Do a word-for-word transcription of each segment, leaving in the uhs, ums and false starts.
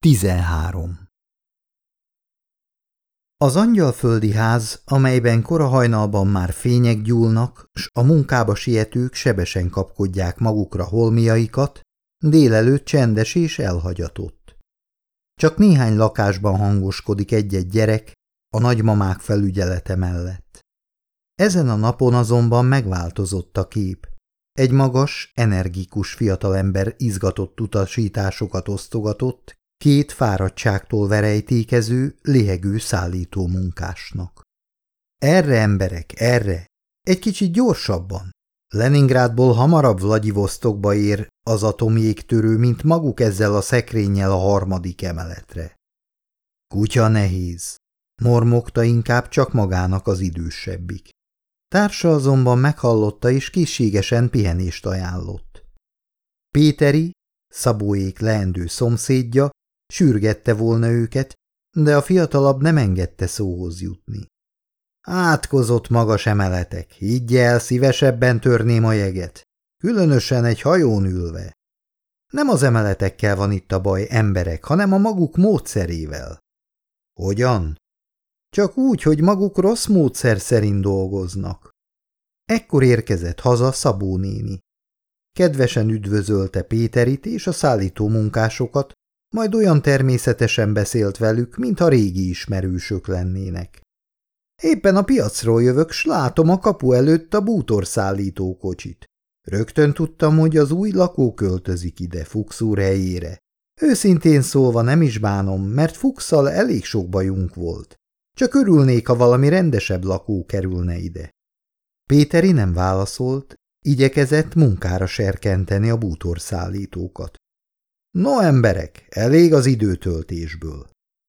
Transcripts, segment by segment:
tizenhárom. Az angyalföldi ház, amelyben kora hajnalban már fények gyúlnak, s a munkába sietők sebesen kapkodják magukra holmiaikat, délelőtt csendes és elhagyatott. Csak néhány lakásban hangoskodik egy-egy gyerek a nagymamák felügyelete mellett. Ezen a napon azonban megváltozott a kép. Egy magas, energikus fiatalember izgatott utasításokat osztogatott két fáradtságtól verejtékező, léhegő szállító munkásnak. Erre, emberek, erre! Egy kicsit gyorsabban! Leningrádból hamarabb Vladivosztokba ér az atomjégtörő, mint maguk ezzel a szekrényel a harmadik emeletre. Kutya nehéz, mormogta inkább csak magának az idősebbik. Társa azonban meghallotta és készségesen pihenést ajánlott. Péteri, Szabóék leendő szomszédja, sürgette volna őket, de a fiatalabb nem engedte szóhoz jutni. Átkozott magas emeletek, higgy el, szívesebben törném a jeget, különösen egy hajón ülve. Nem az emeletekkel van itt a baj, emberek, hanem a maguk módszerével. Hogyan? Csak úgy, hogy maguk rossz módszer szerint dolgoznak. Ekkor érkezett haza Szabó néni. Kedvesen üdvözölte Péterit és a szállító munkásokat, majd olyan természetesen beszélt velük, mintha régi ismerősök lennének. Éppen a piacról jövök, s látom a kapu előtt a bútorszállító kocsit. Rögtön tudtam, hogy az új lakó költözik ide, Fuchs úr helyére. Őszintén szólva nem is bánom, mert Fuchsszal elég sok bajunk volt. Csak örülnék, ha valami rendesebb lakó kerülne ide. Péteri nem válaszolt, igyekezett munkára serkenteni a bútorszállítókat. No, emberek, elég az időtöltésből.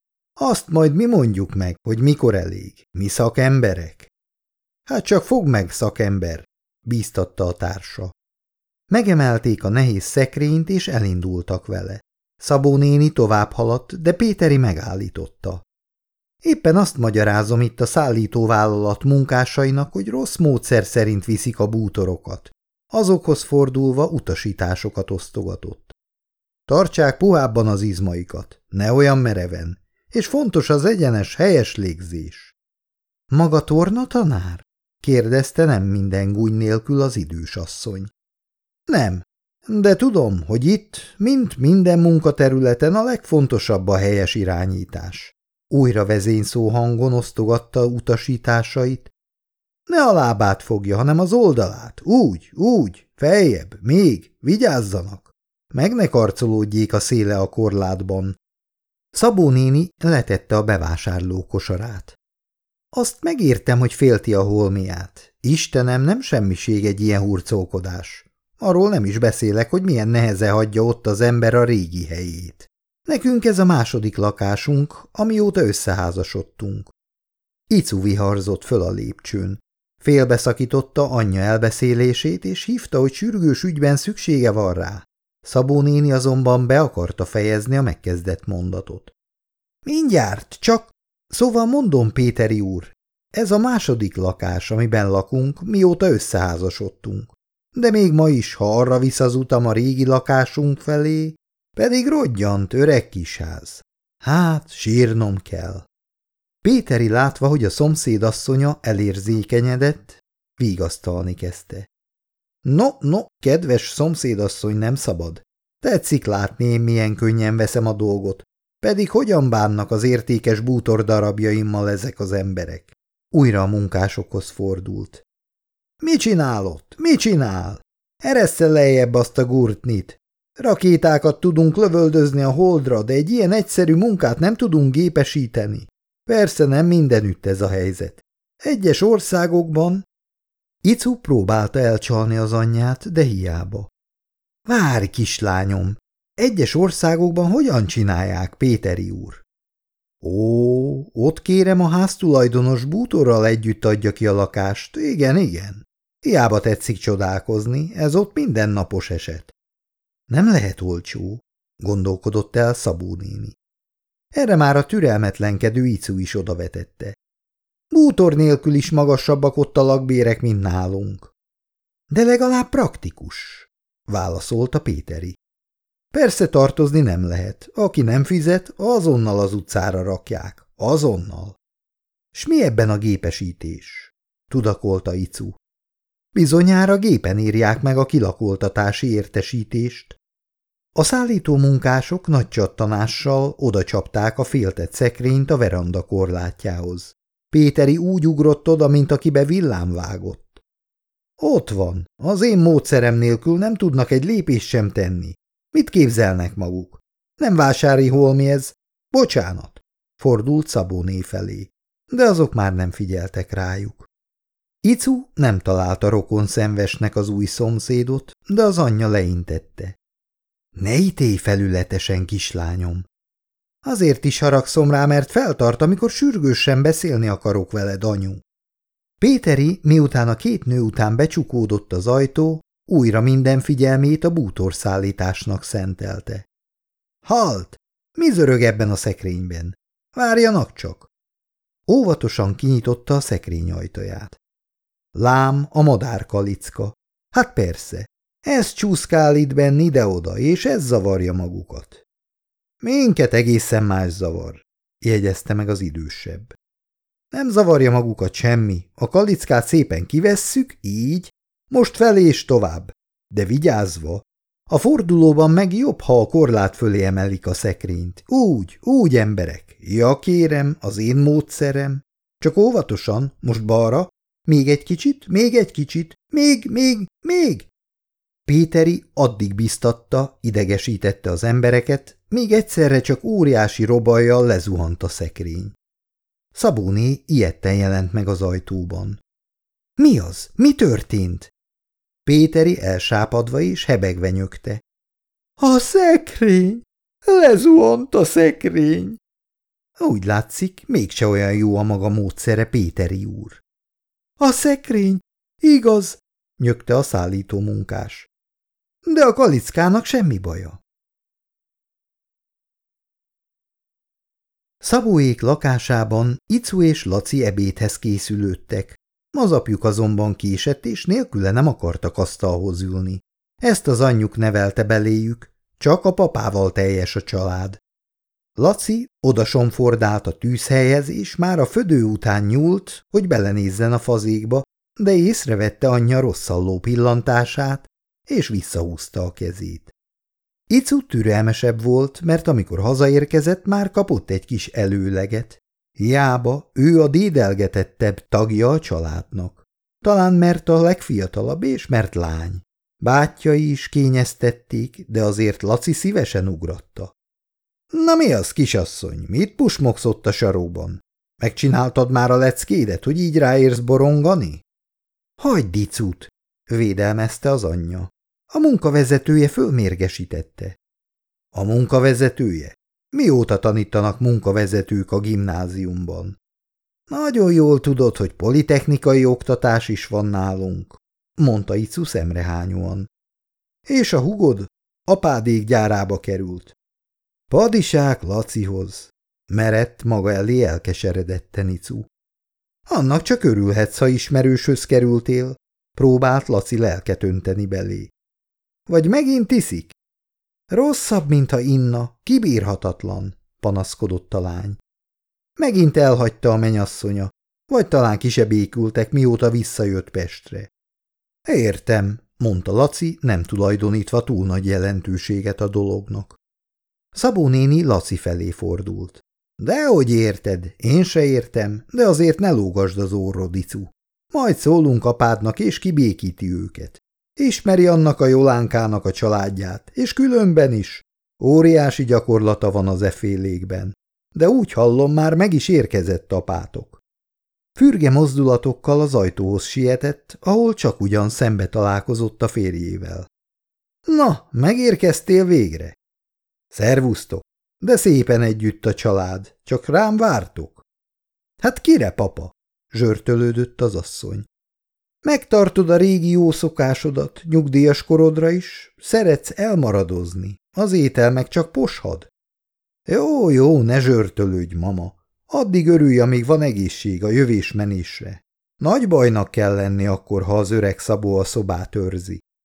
Azt majd mi mondjuk meg, hogy mikor elég, mi szakemberek. Hát csak fogd meg, szakember, bíztatta a társa. Megemelték a nehéz szekrényt, és elindultak vele. Szabó néni tovább haladt, de Péteri megállította. Éppen azt magyarázom itt a szállítóvállalat munkásainak, hogy rossz módszer szerint viszik a bútorokat. Azokhoz fordulva utasításokat osztogatott. Tartsák puhábban az izmaikat, ne olyan mereven, és fontos az egyenes, helyes légzés. Maga torna tanár? Kérdezte nem minden gúny nélkül az idős asszony. Nem, de tudom, hogy itt, mint minden munkaterületen a legfontosabb a helyes irányítás. Újra vezényszó hangon osztogatta utasításait. Ne a lábát fogja, hanem az oldalát. Úgy, úgy, feljebb, még, vigyázzanak. Meg ne karcolódjék a széle a korlátban. Szabó néni letette a bevásárló kosarát. Azt megértem, hogy félti a holmiát. Istenem, nem semmiség egy ilyen hurcolkodás. Arról nem is beszélek, hogy milyen nehezen hagyja ott az ember a régi helyét. Nekünk ez a második lakásunk, amióta összeházasodtunk. Icu viharzott föl a lépcsőn. Félbeszakította anyja elbeszélését, és hívta, hogy sürgős ügyben szüksége van rá. Szabó néni azonban be akarta fejezni a megkezdett mondatot. Mindjárt, csak... Szóval mondom, Péteri úr, ez a második lakás, amiben lakunk, mióta összeházasodtunk. De még ma is, ha arra visz az utam a régi lakásunk felé, pedig rodgyant öreg kisház. Hát, sírnom kell. Péteri látva, hogy a szomszéd asszonya elérzékenyedett, vigasztalni kezdte. No, no, kedves szomszédasszony, nem szabad. Tetszik látni, én milyen könnyen veszem a dolgot, pedig hogyan bánnak az értékes bútor darabjaimmal ezek az emberek. Újra a munkásokhoz fordult. Mi csinál ott? Mi csinál? Eresszel lejjebb azt a gurtnit. Rakétákat tudunk lövöldözni a holdra, de egy ilyen egyszerű munkát nem tudunk gépesíteni. Persze nem mindenütt ez a helyzet. Egyes országokban... Icu próbálta elcsalni az anyját, de hiába. Várj, kislányom! Egyes országokban hogyan csinálják, Péteri úr? Ó, ott kérem a háztulajdonos bútorral együtt adja ki a lakást. Igen, igen. Hiába tetszik csodálkozni, ez ott mindennapos eset. Nem lehet olcsó, gondolkodott el Szabó néni. Erre már a türelmetlenkedő Icu is odavetette. Bútor nélkül is magasabbak ott a lakbérek, mint nálunk. De legalább praktikus, válaszolta Péteri. Persze tartozni nem lehet. Aki nem fizet, azonnal az utcára rakják. Azonnal. S mi ebben a gépesítés? Tudakolta Icu. Bizonyára gépen írják meg a kilakoltatási értesítést. A szállító munkások nagy csattanással odacsapták a féltett szekrényt a veranda korlátjához. Péteri úgy ugrott oda, mint akibe villám vágott. Ott van, az én módszerem nélkül nem tudnak egy lépést sem tenni. Mit képzelnek maguk? Nem vásári holmi ez? Bocsánat, fordult Szabóné felé, de azok már nem figyeltek rájuk. Icu nem találta rokon szenvesnek az új szomszédot, de az anyja leintette. Ne ítélj felületesen, kislányom. Azért is haragszom rá, mert feltart, amikor sürgősen beszélni akarok veled, anyu. Péteri, miután a két nő után becsukódott az ajtó, újra minden figyelmét a bútorszállításnak szentelte. Halt! Mi zörög ebben a szekrényben? Várjanak csak! Óvatosan kinyitotta a szekrény ajtaját. Lám, a madárkalicka. Hát persze, ez csúszkál itt benn ide-oda, és ez zavarja magukat. Minket egészen más zavar, jegyezte meg az idősebb. Nem zavarja magukat semmi, a kalickát szépen kivesszük, így, most felé és tovább, de vigyázva. A fordulóban meg jobb, ha a korlát fölé emelik a szekrényt. Úgy, úgy, emberek. Ja, kérem, az én módszerem. Csak óvatosan, most balra. Még egy kicsit, még egy kicsit, még, még, még. Péteri addig biztatta, idegesítette az embereket, míg egyszerre csak óriási robajjal lezuhant a szekrény. Szabóné ijedten jelent meg az ajtóban. Mi az? Mi történt? Péteri elsápadva és hebegve nyögte. A szekrény! Lezuhant a szekrény! Úgy látszik, mégse olyan jó a maga módszere, Péteri úr. A szekrény, igaz, nyögte a szállító munkás. De a kalickának semmi baja. Szabóék lakásában Icu és Laci ebédhez készülődtek. Az apjuk azonban késett, és nélküle nem akartak asztalhoz ülni. Ezt az anyjuk nevelte beléjük, csak a papával teljes a család. Laci odasomfordált a tűzhelyhez, és már a födő után nyúlt, hogy belenézzen a fazékba, de észrevette anyja rosszalló pillantását, és visszahúzta a kezét. Icu türelmesebb volt, mert amikor hazaérkezett, már kapott egy kis előleget. Hiába, ő a dédelgetettebb tagja a családnak. Talán mert a legfiatalabb és mert lány. Bátyjai is kényeztették, de azért Laci szívesen ugratta. – Na mi az, kisasszony, mit pusmogsz ott a sarokban? Megcsináltad már a leckédet, hogy így ráérsz borongani? – Hagyd Icut! – védelmezte az anyja. A munkavezetője fölmérgesítette. – A munkavezetője? Mióta tanítanak munkavezetők a gimnáziumban? Nagyon jól tudod, hogy politechnikai oktatás is van nálunk, mondta Icu szemrehányóan. És a hugod apádék gyárába került. Padisák Lacihoz, merett maga elé elkeseredetten Icu. Annak csak örülhetsz, ha ismerőshöz kerültél, próbált Laci lelket önteni belé. Vagy megint iszik? Rosszabb, mintha inna, kibírhatatlan, panaszkodott a lány. Megint elhagyta a menyasszonya, vagy talán ki se békültek, mióta visszajött Pestre. Értem, mondta Laci, nem tulajdonítva túl nagy jelentőséget a dolognak. Szabó néni Laci felé fordult. Dehogy érted, én se értem, de azért ne lógasd az orrod, Icu. Majd szólunk apádnak, és kibékíti őket. Ismeri annak a Jolánkának a családját, és különben is. Óriási gyakorlata van az efélékben, de úgy hallom, már meg is érkezett apátok. Fürge mozdulatokkal az ajtóhoz sietett, ahol csak ugyan szembe találkozott a férjével. Na, megérkeztél végre? Szervusztok, de szépen együtt a család, csak rám vártok? Hát kire, papa? Zsörtölődött az asszony. Megtartod a régi jó szokásodat, nyugdíjas korodra is, szeretsz elmaradozni, az étel meg csak poshad. Jó, jó, ne zsörtölődj, mama, addig örülj, amíg van egészség a jövés-menésre. Nagy bajnak kell lenni akkor, ha az öreg Szabó a szobát őrzi.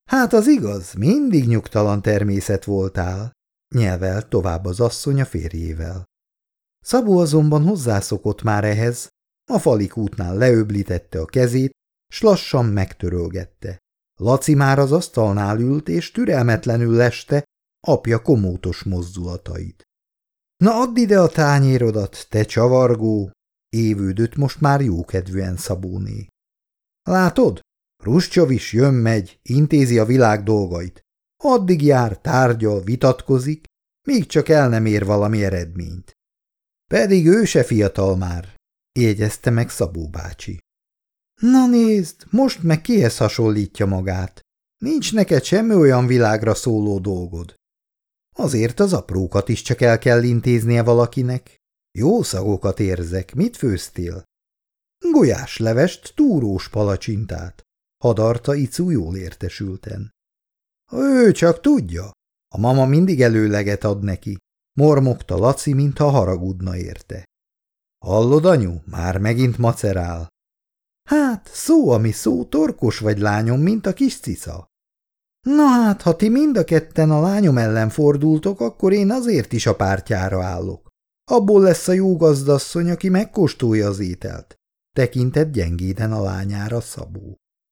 Hát az igaz, mindig nyugtalan természet voltál, nyelvelt tovább az asszony a férjével. Szabó azonban hozzászokott már ehhez, a falik útnál leöblítette a kezét, s lassan megtörölgette. Laci már az asztalnál ült, és türelmetlenül leste apja komótos mozdulatait. Na add ide a tányérodat, te csavargó! Évődött most már jókedvűen Szabóné. Látod? Ruscsov is jön-megy, intézi a világ dolgait. Addig jár, tárgyal, vitatkozik, míg csak el nem ér valami eredményt. Pedig ő se fiatal már, jegyezte meg Szabó bácsi. Na nézd, most meg kihez hasonlítja magát? Nincs neked semmi olyan világra szóló dolgod. Azért az aprókat is csak el kell intéznie valakinek. Jó szagokat érzek, mit főztél? Gulyáslevest, túrós palacsintát, hadarta Icu jól értesülten. Ő csak tudja, a mama mindig előleget ad neki, mormogta Laci, mintha haragudna érte. Hallod, anyu, már megint macerál. Hát, szó, ami szó, torkos vagy lányom, mint a kis cica. Na hát, ha ti mind a ketten a lányom ellen fordultok, akkor én azért is a pártjára állok. Abból lesz a jó gazdasszony, aki megkóstolja az ételt. Tekintett gyengéden a lányára Szabó.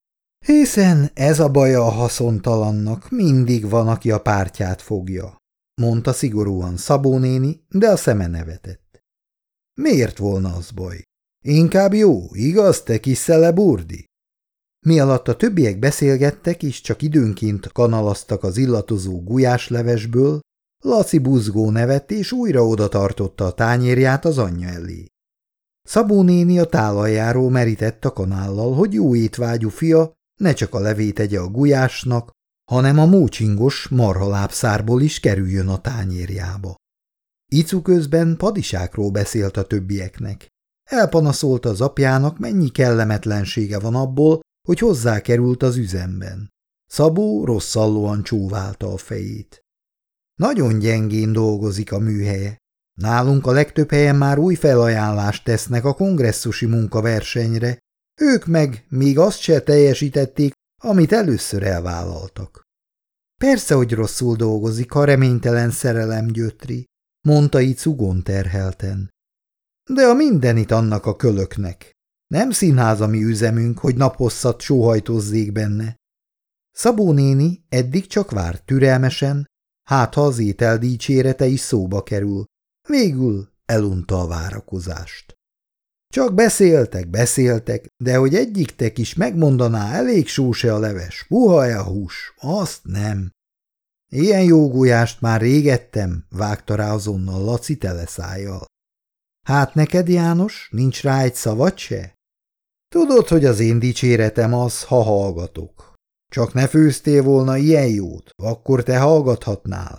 Hiszen ez a baja a haszontalannak, mindig van, aki a pártját fogja, mondta szigorúan Szabó néni, de a szeme nevetett. Miért volna az baj? Inkább jó, igaz, te kis szeleburdi? Mi alatt a többiek beszélgettek, és csak időnként kanalaztak az illatozó gulyáslevesből, Laci buzgó nevett, és újra oda tartotta a tányérját az anyja elé. Szabó néni a tálaljáról merített a kanállal, hogy jó étvágyú fia ne csak a levét egye a gulyásnak, hanem a mócsingos marhalábszárból is kerüljön a tányérjába. Icu közben padisákról beszélt a többieknek. Elpanaszolta az apjának, mennyi kellemetlensége van abból, hogy hozzákerült az üzemben. Szabó rosszallóan csóválta a fejét. Nagyon gyengén dolgozik a műhelye. Nálunk a legtöbb helyen már új felajánlást tesznek a kongresszusi munkaversenyre, ők meg még azt se teljesítették, amit először elvállaltak. Persze, hogy rosszul dolgozik, ha reménytelen szerelem gyötri, mondta Icu gonterhelten. De a mindenit annak a kölöknek. Nem színház a mi üzemünk, hogy naphosszat sóhajtozzék benne. Szabó néni eddig csak várt türelmesen, hát ha az étel dicsérete is szóba kerül. Végül elunta a várakozást. Csak beszéltek, beszéltek, de hogy egyiktek is megmondaná, elég sós-e a leves, puha-e a hús, azt nem. Ilyen jó gulyást már régettem, vágta rá azonnal Laci teleszájjal. Hát neked, János, nincs rá egy szavad se? Tudod, hogy az én dicséretem az, ha hallgatok. Csak ne főztél volna ilyen jót, akkor te hallgathatnál.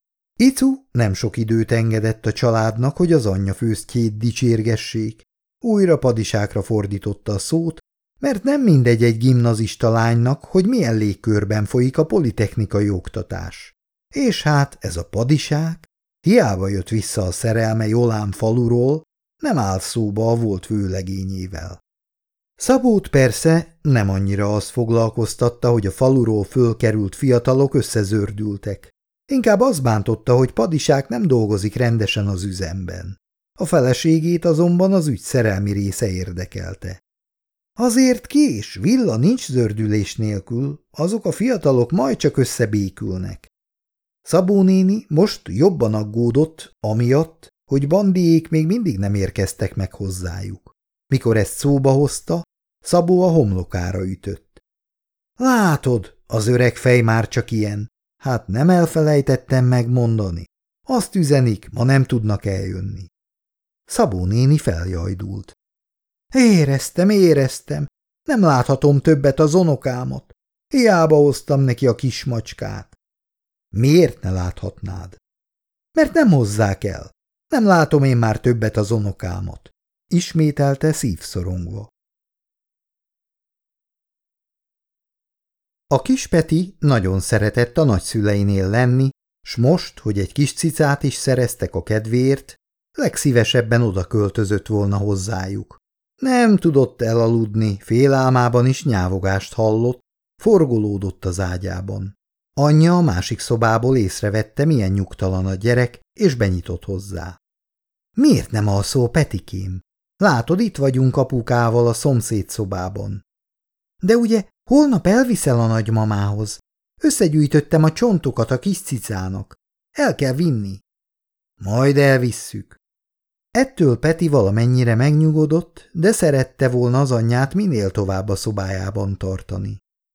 Icu nem sok időt engedett a családnak, hogy az anyja főztjét dicsérgessék. Újra padisákra fordította a szót, mert nem mindegy egy gimnazista lánynak, hogy milyen légkörben folyik a politechnikai oktatás. És hát ez a padisák, hiába jött vissza a szerelme Jolán faluról, nem áll szóba a volt vőlegényével. Szabót persze nem annyira az foglalkoztatta, hogy a faluról fölkerült fiatalok összezördültek. Inkább az bántotta, hogy padisák nem dolgozik rendesen az üzemben. A feleségét azonban az ügy szerelmi része érdekelte. Azért kés, villa nincs zördülés nélkül, azok a fiatalok majd csak összebékülnek. Szabó néni most jobban aggódott, amiatt, hogy bandiék még mindig nem érkeztek meg hozzájuk. Mikor ezt szóba hozta, Szabó a homlokára ütött. Látod, az öreg fej már csak ilyen. Hát nem elfelejtettem megmondani. Azt üzenik, ma nem tudnak eljönni. Szabó néni feljajdult. Éreztem, éreztem. Nem láthatom többet az unokámat. Hiába hoztam neki a kis macskát. Miért ne láthatnád? Mert nem hozzák el. Nem látom én már többet az unokámat. Ismételte szívszorongva. A kis Peti nagyon szeretett a nagyszüleinél lenni, s most, hogy egy kis cicát is szereztek a kedvéért, legszívesebben oda költözött volna hozzájuk. Nem tudott elaludni, félálmában is nyávogást hallott, Forgolódott az ágyában. Anyja a másik szobából észrevette, milyen nyugtalan a gyerek, és benyitott hozzá. Miért nem alszol, Petikém? Látod, itt vagyunk apukával a szomszéd szobában. De ugye holnap elviszel a nagymamához? Összegyűjtöttem a csontokat a kis cicának. El kell vinni. Majd elvisszük. Ettől Peti valamennyire megnyugodott, de szerette volna az anyját minél tovább a szobájában tartani.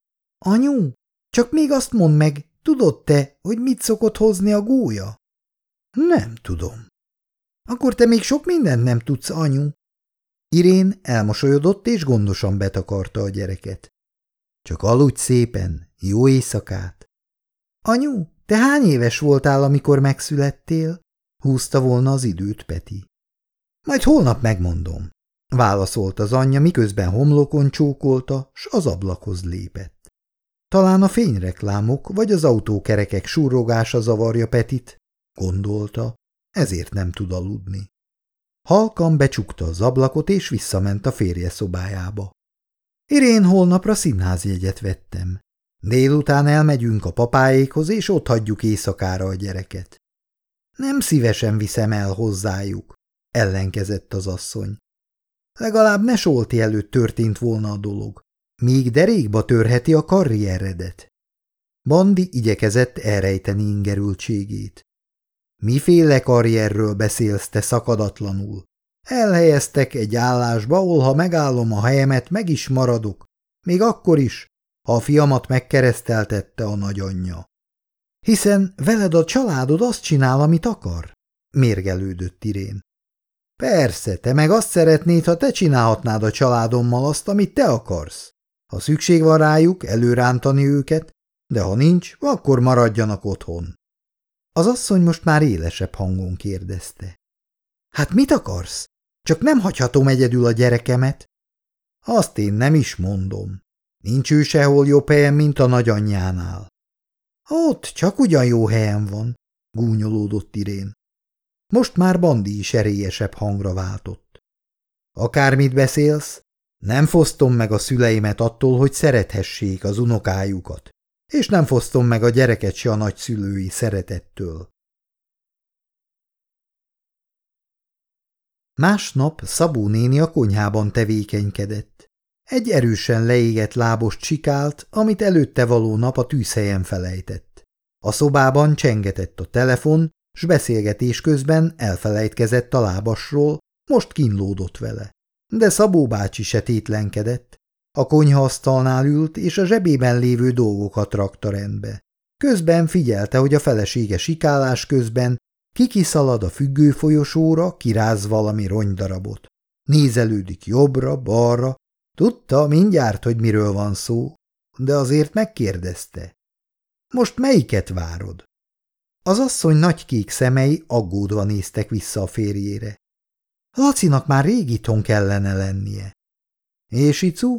Anyu, csak még azt mondd meg, tudod te, hogy mit szokott hozni a gólya? Nem tudom. Akkor te még sok mindent nem tudsz, anyu. Irén elmosolyodott és gondosan betakarta a gyereket. Csak aludj szépen, jó éjszakát. Anyu, te hány éves voltál, amikor megszülettél? Húzta volna az időt Peti. Majd holnap megmondom, válaszolt az anyja, miközben homlokon csókolta, s az ablakhoz lépett. Talán a fényreklámok vagy az autókerekek surrogása zavarja Petit, gondolta, ezért nem tud aludni. Halkan becsukta az ablakot, és visszament a férje szobájába. Irén, holnapra színházjegyet vettem. Délután elmegyünk a papáékhoz, és ott hagyjuk éjszakára a gyereket. Nem szívesen viszem el hozzájuk, ellenkezett az asszony. Legalább ne Solti előtt történt volna a dolog, míg derékba törheti a karrieredet. Bandi igyekezett elrejteni ingerültségét. Miféle karrierről beszélsz te szakadatlanul? Elhelyeztek egy állásba, ahol ha megállom a helyemet, meg is maradok, még akkor is, ha a fiamat megkereszteltette a nagyanyja. Hiszen veled a családod azt csinál, amit akar? Mérgelődött Irén. Persze, te meg azt szeretnéd, ha te csinálhatnád a családommal azt, amit te akarsz. Ha szükség van rájuk, előrántani őket, de ha nincs, akkor maradjanak otthon. Az asszony most már élesebb hangon kérdezte. Hát mit akarsz? Csak nem hagyhatom egyedül a gyerekemet? Azt én nem is mondom. Nincs ő sehol jobb helyen, mint a nagyanyjánál. Ott csak ugyan jó helyen van, gúnyolódott Irén. Most már Bandi is erélyesebb hangra váltott. Akármit beszélsz, nem fosztom meg a szüleimet attól, hogy szerethessék az unokájukat, és nem fosztom meg a gyereket se a nagyszülői szeretettől. Másnap Szabó néni a konyhában tevékenykedett. Egy erősen leégett lábost csikált, amit előtte való nap a tűzhelyen felejtett. A szobában csengetett a telefon, s beszélgetés közben elfelejtkezett a lábasról, most kínlódott vele. De Szabó bácsi se tétlenkedett. A konyhaasztalnál ült, és a zsebében lévő dolgokat rakta rendbe. Közben figyelte, hogy a felesége sikálás közben kikiszalad a függő folyosóra, kiráz valami rongydarabot. Nézelődik jobbra, balra, tudta mindjárt, hogy miről van szó, de azért megkérdezte. Most melyiket várod? Az asszony nagy kék szemei aggódva néztek vissza a férjére. Lacinak már rég itthon kellene lennie. És Icu?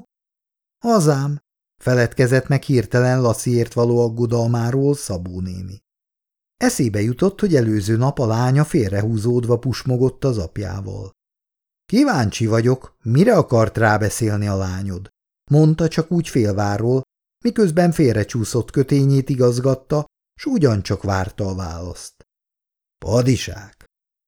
Hazám, feledkezett meg hirtelen Laciért való aggodalmáról Szabó néni. Eszébe jutott, hogy előző nap a lánya félrehúzódva pusmogott az apjával. Kíváncsi vagyok, mire akart rábeszélni a lányod, mondta csak úgy félváról, miközben félrecsúszott kötényét igazgatta, s ugyancsak várta a választ. Padiság!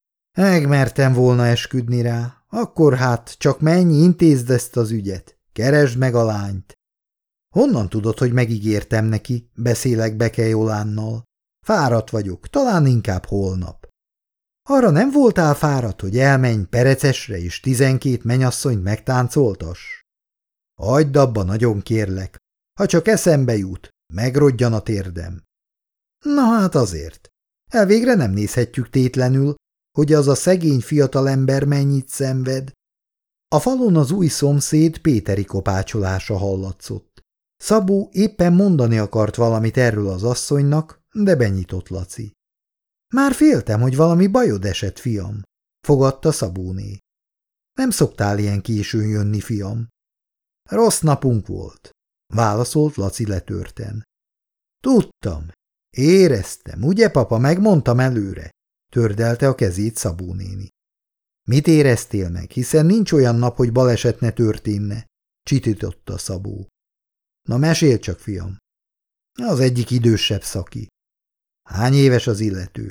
Megmertem volna esküdni rá, akkor hát csak menj, intézd ezt az ügyet, keresd meg a lányt. Honnan tudod, hogy megígértem neki, beszélek Beke Jolánnal? Fáradt vagyok, talán inkább holnap. Arra nem voltál fáradt, hogy elmenj Perecesre és tizenkét menyasszonyt megtáncoltass? Hagyd abba, nagyon kérlek, ha csak eszembe jut, megrodjan a térdem. Na hát azért, elvégre nem nézhetjük tétlenül, hogy az a szegény fiatalember mennyit szenved. A falon az új szomszéd Péteri kopácsolása hallatszott. Szabó éppen mondani akart valamit erről az asszonynak, de benyitott Laci. Már féltem, hogy valami bajod esett, fiam, fogadta Szabóné. Nem szoktál ilyen későn jönni, fiam. Rossz napunk volt, válaszolt Laci letörten. Tudtam, éreztem, ugye papa, megmondtam előre, tördelte a kezét Szabó néni. Mit éreztél meg, hiszen nincs olyan nap, hogy baleset ne történne, csitította Szabó. Na mesél csak, fiam. Az egyik idősebb szaki. Hány éves az illető?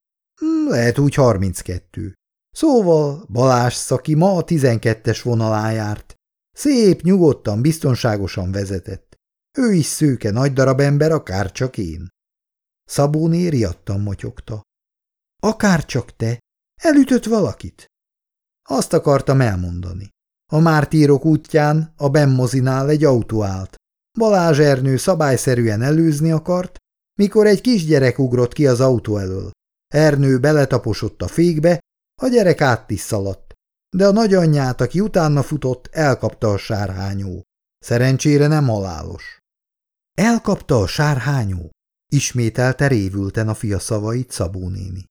Lehet úgy harminckettő. Szóval Balázs szaki ma a tizenkettes vonalán járt. Szép, nyugodtan, biztonságosan vezetett. Ő is szőke, nagy darab ember, akár csak én. Szabóné riadtan motyogta. Akár csak te? Elütött valakit? Azt akartam elmondani. A mártírok útján a Bemmozinál egy autó állt. Balázs Ernő szabályszerűen előzni akart, mikor egy kisgyerek ugrott ki az autó elől. Ernő beletaposott a fékbe, a gyerek át is szaladt, de a nagyanyját, aki utána futott, elkapta a sárhányó. Szerencsére nem halálos. Elkapta a sárhányó? Ismételte révülten a fia szavait Szabó néni.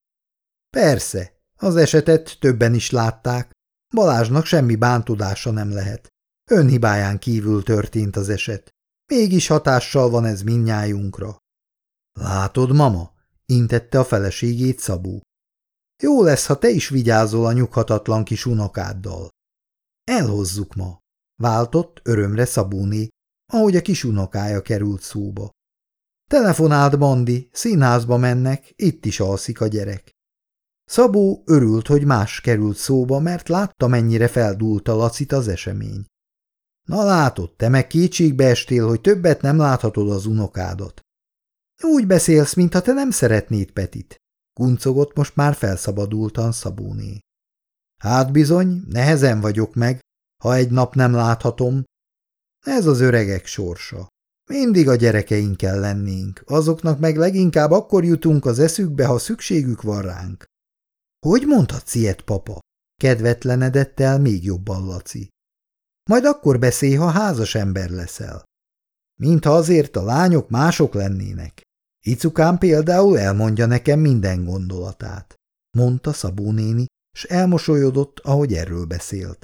Persze, az esetet többen is látták. Balázsnak semmi bántudása nem lehet. Önhibáján kívül történt az eset. Mégis hatással van ez mindnyájunkra. Látod, mama? Intette a feleségét Szabó. Jó lesz, ha te is vigyázol a nyughatatlan kis unokáddal. Elhozzuk ma, váltott örömre Szabóné, ahogy a kis unokája került szóba. Telefonált Bandi, színházba mennek, itt is alszik a gyerek. Szabó örült, hogy más került szóba, mert látta, mennyire feldúlta Lacit az esemény. Na látod, te meg kétségbe estél, hogy többet nem láthatod az unokádat. Úgy beszélsz, mintha te nem szeretnéd Petit, kuncogott most már felszabadultan Szabóné. Hát bizony, nehezen vagyok meg, ha egy nap nem láthatom. Ez az öregek sorsa. Mindig a gyerekeinkkel lennénk, azoknak meg leginkább akkor jutunk az eszükbe, ha szükségük van ránk. Hogy mondhatsz ilyet, papa? Kedvetlenedett el még jobban Laci. Majd akkor beszélj, ha házas ember leszel. Mintha azért a lányok mások lennének. Icukám például elmondja nekem minden gondolatát, mondta Szabó néni, s elmosolyodott, ahogy erről beszélt.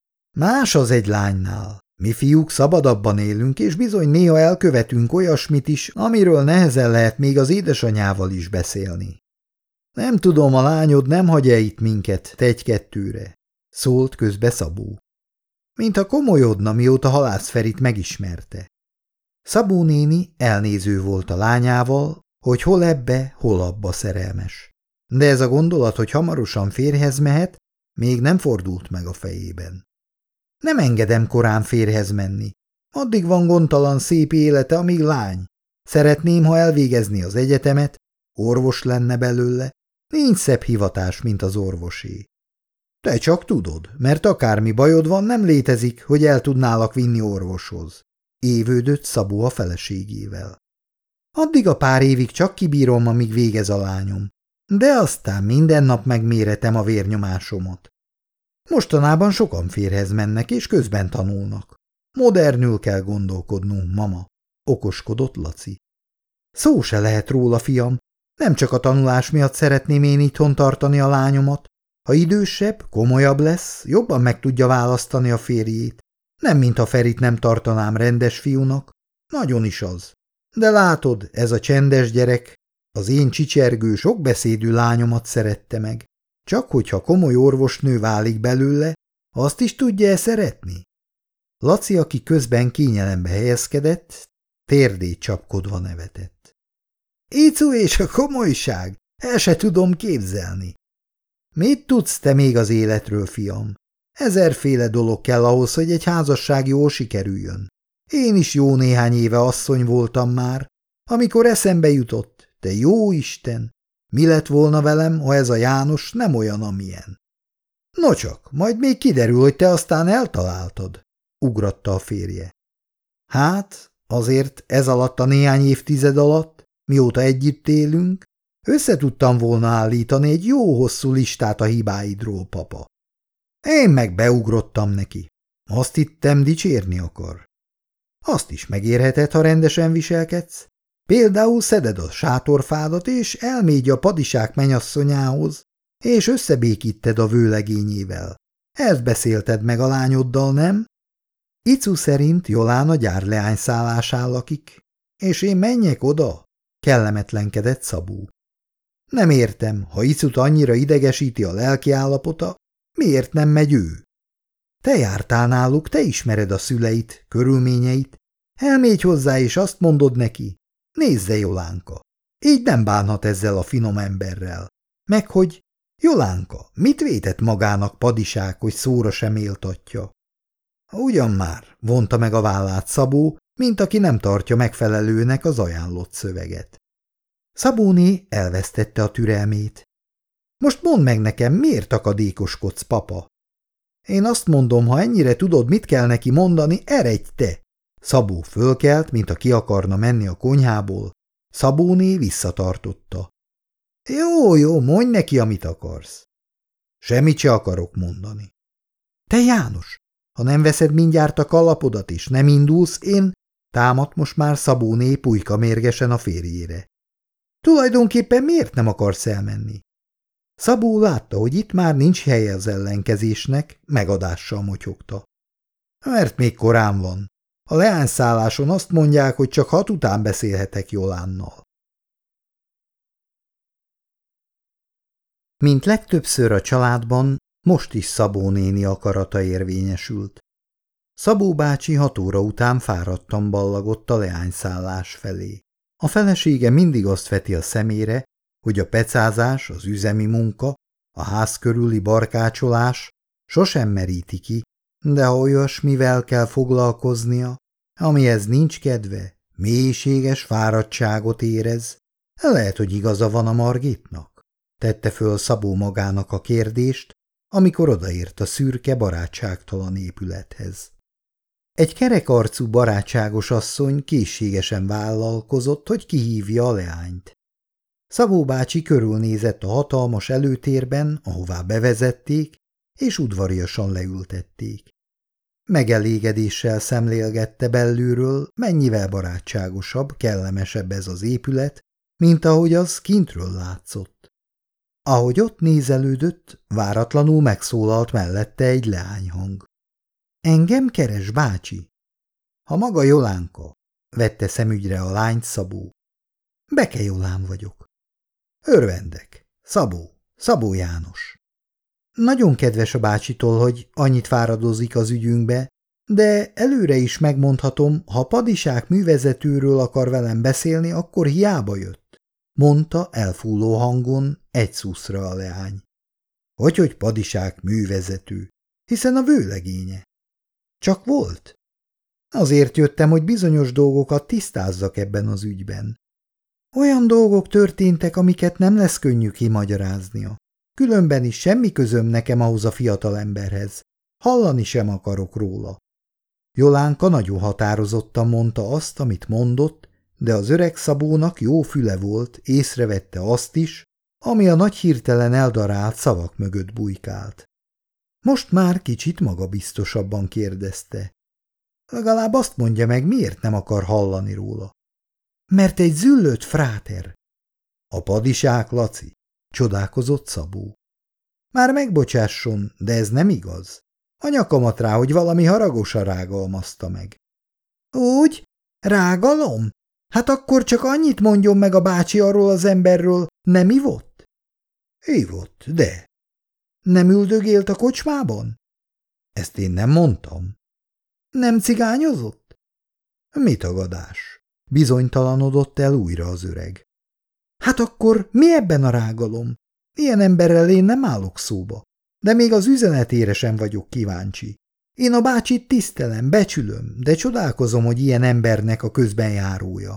Más az egy lánynál. Mi fiúk szabadabban élünk, és bizony néha elkövetünk olyasmit is, amiről nehezen lehet még az édesanyával is beszélni. Nem tudom, a lányod nem hagy-e itt minket, te egy-kettőre, szólt közbe Szabó. Mintha komolyodna, mióta Halász Ferit megismerte. Szabó néni elnéző volt a lányával, hogy hol ebbe, hol abba szerelmes. De ez a gondolat, hogy hamarosan férjhez mehet, még nem fordult meg a fejében. Nem engedem korán férjhez menni. Addig van gondtalan szép élete, amíg lány. Szeretném, ha elvégezni az egyetemet, orvos lenne belőle, nincs szebb hivatás, mint az orvosé. Te csak tudod, mert akármi bajod van, nem létezik, hogy el tudnálak vinni orvoshoz. Évődött Szabó a feleségével. Addig a pár évig csak kibírom, amíg végez a lányom, de aztán minden nap megméretem a vérnyomásomat. Mostanában sokan férjhez mennek, és közben tanulnak. Modernül kell gondolkodnunk, mama, okoskodott Laci. Szó se lehet róla, fiam, nem csak a tanulás miatt szeretném én itthon tartani a lányomat. Ha idősebb, komolyabb lesz, jobban meg tudja választani a férjét. Nem, mintha Ferit nem tartanám rendes fiúnak, nagyon is az. De látod, ez a csendes gyerek, az én csicsergő, sokbeszédű lányomat szerette meg. Csak hogyha komoly orvosnő válik belőle, azt is tudja-e szeretni? Laci, aki közben kényelembe helyezkedett, térdét csapkodva nevetett. Icu és a komolyság, el se tudom képzelni. Mit tudsz te még az életről, fiam? Ezerféle dolog kell ahhoz, hogy egy házasság jól sikerüljön. Én is jó néhány éve asszony voltam már, amikor eszembe jutott, te jó Isten, mi lett volna velem, ha ez a János nem olyan, amilyen? Nocsak, majd még kiderül, hogy te aztán eltaláltad, ugratta a férje. Hát, azért ez alatt a néhány évtized alatt, mióta együtt élünk, összetudtam volna állítani egy jó hosszú listát a hibáidról, papa. Én meg beugrottam neki. Azt hittem, dicsérni akar. Azt is megérheted, ha rendesen viselkedsz. Például szeded a sátorfádat, és elmégy a padisák menyasszonyához, és összebékíted a vőlegényével. Ezt beszélted meg a lányoddal, nem? Icu szerint Jolán a gyárleány szállásán lakik, és én menjek oda? Kellemetlenkedett Szabó. Nem értem, ha Icut annyira idegesíti a lelkiállapota, miért nem megy ő? Te jártál náluk, te ismered a szüleit, körülményeit. Elmégy hozzá, és azt mondod neki, nézze, Jolánka, így nem bánhat ezzel a finom emberrel. Meg hogy, Jolánka, mit vétett magának Padiság, hogy szóra sem éltatja? Ugyan már, vonta meg a vállát Szabó, mint aki nem tartja megfelelőnek az ajánlott szöveget. Szabóné elvesztette a türelmét. Most mondd meg nekem, miért akadékoskodsz, papa? Én azt mondom, ha ennyire tudod, mit kell neki mondani, eredj te! Szabó fölkelt, mint a ki akarna menni a konyhából. Szabóné visszatartotta. Jó, jó, mondj neki, amit akarsz. Semmit se akarok mondani. Te, János, ha nem veszed mindjárt a kalapodat és nem indulsz, én... Támadt most már Szabóné pulyka mérgesen a férjére. Tulajdonképpen miért nem akarsz elmenni? Szabó látta, hogy itt már nincs helye az ellenkezésnek, megadással motyogta. Mert még korán van. A leányszálláson azt mondják, hogy csak hat után beszélhetek Jolánnal. Mint legtöbbször a családban, most is Szabó néni akarata érvényesült. Szabó bácsi hat óra után fáradtan ballagott a leányszállás felé. A felesége mindig azt veti a szemére, hogy a pecázás, az üzemi munka, a ház körüli barkácsolás sosem meríti ki, de ha olyasmivel kell foglalkoznia, amihez nincs kedve, mélységes fáradtságot érez, lehet, hogy igaza van a Margitnak. Tette föl Szabó magának a kérdést, amikor odaért a szürke, barátságtalan épülethez. Egy kerekarcú barátságos asszony készségesen vállalkozott, hogy kihívja a leányt. Szabó bácsi körülnézett a hatalmas előtérben, ahová bevezették, és udvariasan leültették. Megelégedéssel szemlélgette belülről, mennyivel barátságosabb, kellemesebb ez az épület, mint ahogy az kintről látszott. Ahogy ott nézelődött, váratlanul megszólalt mellette egy leányhang. Engem keres, bácsi? Ha maga Jolánka, vette szemügyre a lányt Szabó. Beke Jolán vagyok. Örvendek. Szabó, Szabó János. Nagyon kedves a bácsitól, hogy annyit fáradozik az ügyünkbe, de előre is megmondhatom, ha Padisák művezetőről akar velem beszélni, akkor hiába jött, mondta elfúló hangon egy szuszra a leány. Hogyhogy Padisák művezető, hiszen a vőlegénye. Csak volt? Azért jöttem, hogy bizonyos dolgokat tisztázzak ebben az ügyben. Olyan dolgok történtek, amiket nem lesz könnyű kimagyaráznia. Különben is semmi közöm nekem ahhoz a fiatalemberhez. Hallani sem akarok róla. Jolánka nagyon határozottan mondta azt, amit mondott, de az öreg Szabónak jó füle volt, észrevette azt is, ami a nagy hirtelen eldarált szavak mögött bujkált. Most már kicsit magabiztosabban kérdezte. Legalább azt mondja meg, miért nem akar hallani róla. Mert egy züllött fráter. A Padisák, Laci, csodálkozott Szabó. Már megbocsásson, de ez nem igaz. A nyakamat rá, hogy valami haragosan rágalmazta meg. Úgy? Rágalom? Hát akkor csak annyit mondjon meg a bácsi arról az emberről, nem ivott? Ivott, de... Nem üldögélt a kocsmában? Ezt én nem mondtam. Nem cigányozott? Mi tagadás? Bizonytalanodott el újra az öreg. Hát akkor mi ebben a rágalom? Ilyen emberrel én nem állok szóba, de még az üzenetére sem vagyok kíváncsi. Én a bácsit tisztelem, becsülöm, de csodálkozom, hogy ilyen embernek a közbenjárója.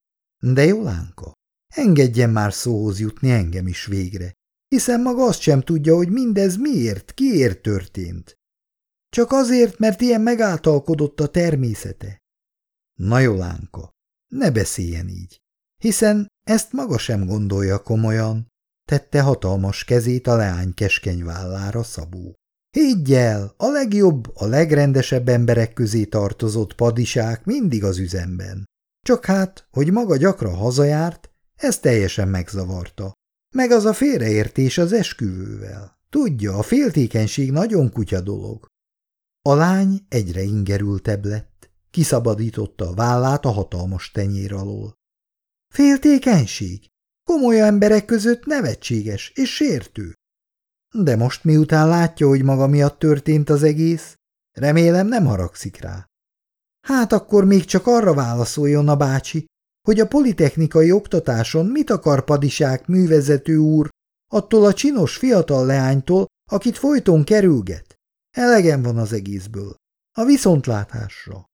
De Jolánka, engedjen már szóhoz jutni engem is végre, hiszen maga azt sem tudja, hogy mindez miért, kiért történt. Csak azért, mert ilyen megáltalkodott a természete. Na Jolánka, ne beszéljen így, hiszen ezt maga sem gondolja komolyan, tette hatalmas kezét a leány keskeny vállára Szabó. Higgy el, a legjobb, a legrendesebb emberek közé tartozott Padisák mindig az üzemben. Csak hát, hogy maga gyakran hazajárt, ez teljesen megzavarta. Meg az a félreértés az esküvővel. Tudja, a féltékenység nagyon kutya dolog. A lány egyre ingerültebb lett, kiszabadította a vállát a hatalmas tenyér alól. Féltékenység? Komoly emberek között nevetséges és sértő. De most miután látja, hogy maga miatt történt az egész, remélem nem haragszik rá. Hát akkor még csak arra válaszoljon a bácsi, hogy a politechnikai oktatáson mit akar padisák művezető úr attól a csinos fiatal leánytól, akit folyton kerülget. Elegem van az egészből. A viszontlátásra.